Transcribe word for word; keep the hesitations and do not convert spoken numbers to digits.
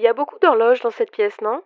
y a beaucoup d'horloges dans cette pièce, non?